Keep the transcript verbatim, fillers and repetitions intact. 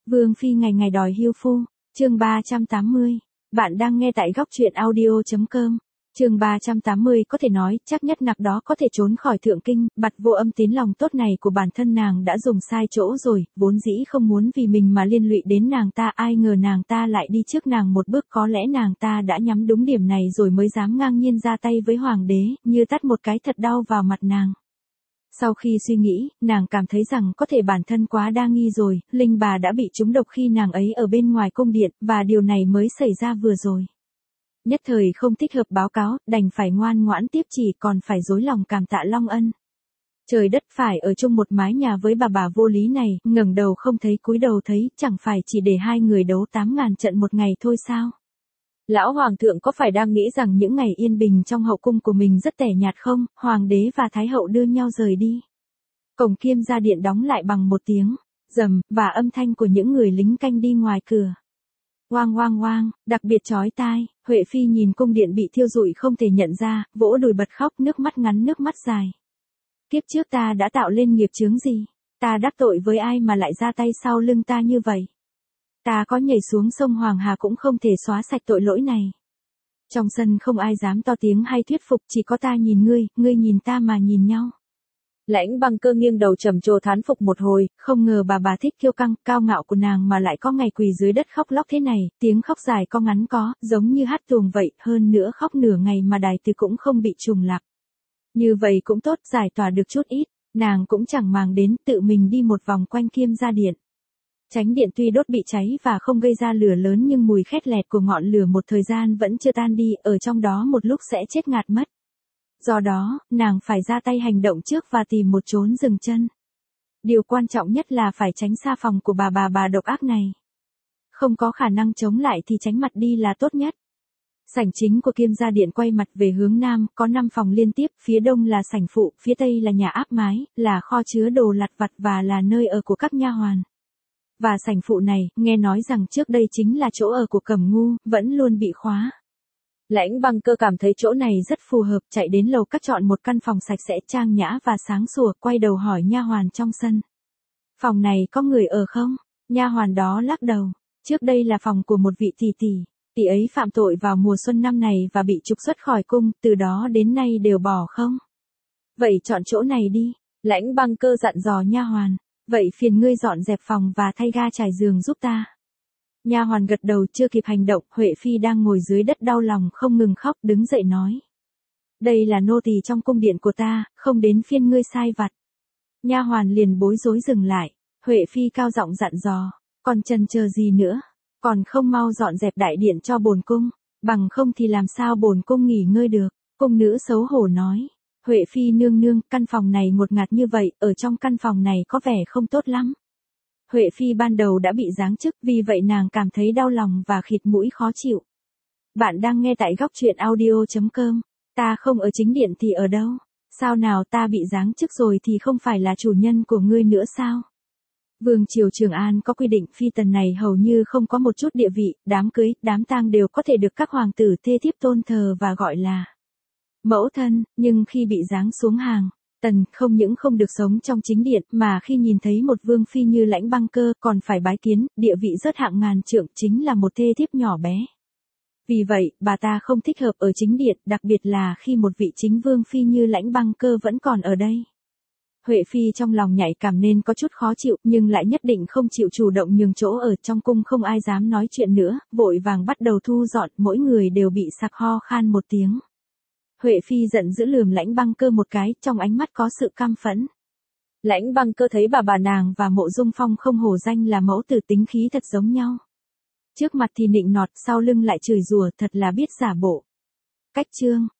Vương phi ngày ngày đòi hiêu phu, chương ba trăm tám mươi. Bạn đang nghe tại góc truyện audio chấm com. Chương ba trăm tám mươi có thể nói, chắc nhất nặc đó có thể trốn khỏi thượng kinh, bặt vô âm tín lòng tốt này của bản thân nàng đã dùng sai chỗ rồi, vốn dĩ không muốn vì mình mà liên lụy đến nàng ta, ai ngờ nàng ta lại đi trước nàng một bước, có lẽ nàng ta đã nhắm đúng điểm này rồi mới dám ngang nhiên ra tay với hoàng đế, như tát một cái thật đau vào mặt nàng. Sau khi suy nghĩ, nàng cảm thấy rằng có thể bản thân quá đa nghi rồi, Linh bà đã bị trúng độc khi nàng ấy ở bên ngoài cung điện, và điều này mới xảy ra vừa rồi. Nhất thời không thích hợp báo cáo, đành phải ngoan ngoãn tiếp chỉ, còn phải dối lòng cảm tạ Long Ân. Trời đất phải ở chung một mái nhà với bà bà vô lý này, ngẩng đầu không thấy cúi đầu thấy, chẳng phải chỉ để hai người đấu tám ngàn trận một ngày thôi sao? Lão hoàng thượng có phải đang nghĩ rằng những ngày yên bình trong hậu cung của mình rất tẻ nhạt không? Hoàng đế và thái hậu đưa nhau rời đi. Cổng Kiêm gia điện đóng lại bằng một tiếng rầm và âm thanh của những người lính canh đi ngoài cửa. Oang oang oang, đặc biệt chói tai. Huệ phi nhìn cung điện bị thiêu rụi không thể nhận ra, vỗ đùi bật khóc, nước mắt ngắn nước mắt dài. Kiếp trước ta đã tạo lên nghiệp chướng gì? Ta đắc tội với ai mà lại ra tay sau lưng ta như vậy? Ta có nhảy xuống sông Hoàng Hà cũng không thể xóa sạch tội lỗi này. Trong sân không ai dám to tiếng hay thuyết phục, chỉ có ta nhìn ngươi, ngươi nhìn ta mà nhìn nhau. Lãnh Băng Cơ nghiêng đầu trầm trồ thán phục một hồi, không ngờ bà bà thích kiêu căng, cao ngạo của nàng mà lại có ngày quỳ dưới đất khóc lóc thế này, tiếng khóc dài có ngắn có, giống như hát tuồng vậy, hơn nữa khóc nửa ngày mà đài từ cũng không bị trùng lặp. Như vậy cũng tốt, giải tỏa được chút ít, nàng cũng chẳng màng đến, tự mình đi một vòng quanh Kiêm gia điện. Chánh điện tuy đốt bị cháy và không gây ra lửa lớn nhưng mùi khét lẹt của ngọn lửa một thời gian vẫn chưa tan đi, ở trong đó một lúc sẽ chết ngạt mất. Do đó, nàng phải ra tay hành động trước và tìm một chốn dừng chân. Điều quan trọng nhất là phải tránh xa phòng của bà bà bà độc ác này. Không có khả năng chống lại thì tránh mặt đi là tốt nhất. Sảnh chính của Kiêm gia điện quay mặt về hướng nam, có năm phòng liên tiếp, phía đông là sảnh phụ, phía tây là nhà áp mái, là kho chứa đồ lặt vặt và là nơi ở của các nha hoàn. Và sảnh phụ này, nghe nói rằng trước đây chính là chỗ ở của Cẩm Ngu, vẫn luôn bị khóa. Lãnh Băng Cơ cảm thấy chỗ này rất phù hợp, chạy đến lầu cắt chọn một căn phòng sạch sẽ trang nhã và sáng sủa, quay đầu hỏi nha hoàn trong sân. Phòng này có người ở không? Nha hoàn đó lắc đầu. Trước đây là phòng của một vị tỷ tỷ. Tỷ ấy phạm tội vào mùa xuân năm này và bị trục xuất khỏi cung, từ đó đến nay đều bỏ không. Vậy chọn chỗ này đi. Lãnh Băng Cơ dặn dò nha hoàn. Vậy phiền ngươi dọn dẹp phòng và thay ga trải giường giúp ta. Nha hoàn gật đầu, chưa kịp hành động, Huệ phi đang ngồi dưới đất đau lòng không ngừng khóc, đứng dậy nói. Đây là nô tỳ trong cung điện của ta, không đến phiên ngươi sai vặt. Nha hoàn liền bối rối dừng lại, Huệ phi cao giọng dặn dò, còn chần chờ gì nữa, còn không mau dọn dẹp đại điện cho bổn cung, bằng không thì làm sao bổn cung nghỉ ngơi được. Cung nữ xấu hổ nói. Huệ phi nương nương, căn phòng này ngột ngạt như vậy, ở trong căn phòng này có vẻ không tốt lắm. Huệ phi ban đầu đã bị giáng chức, vì vậy nàng cảm thấy đau lòng và khịt mũi khó chịu. Bạn đang nghe tại góc truyện audio chấm com. Ta không ở chính điện thì ở đâu? Sao nào, ta bị giáng chức rồi thì không phải là chủ nhân của ngươi nữa sao? Vương triều Trường An có quy định phi tần này hầu như không có một chút địa vị, đám cưới, đám tang đều có thể được các hoàng tử thê thiếp tôn thờ và gọi là mẫu thân, nhưng khi bị giáng xuống hàng tần, không những không được sống trong chính điện, mà khi nhìn thấy một vương phi như Lãnh Băng Cơ, còn phải bái kiến, địa vị rớt hạng ngàn trượng, chính là một thê thiếp nhỏ bé. Vì vậy, bà ta không thích hợp ở chính điện, đặc biệt là khi một vị chính vương phi như Lãnh Băng Cơ vẫn còn ở đây. Huệ phi trong lòng nhạy cảm nên có chút khó chịu, nhưng lại nhất định không chịu chủ động nhường chỗ ở, trong cung không ai dám nói chuyện nữa, vội vàng bắt đầu thu dọn, mỗi người đều bị sặc ho khan một tiếng. Huệ phi giận dữ lườm Lãnh Băng Cơ một cái, trong ánh mắt có sự căm phẫn. Lãnh Băng Cơ thấy bà bà nàng và Mộ Dung Phong không hổ danh là mẫu tử, tính khí thật giống nhau. Trước mặt thì nịnh nọt, sau lưng lại chửi rủa, thật là biết giả bộ. Cách chương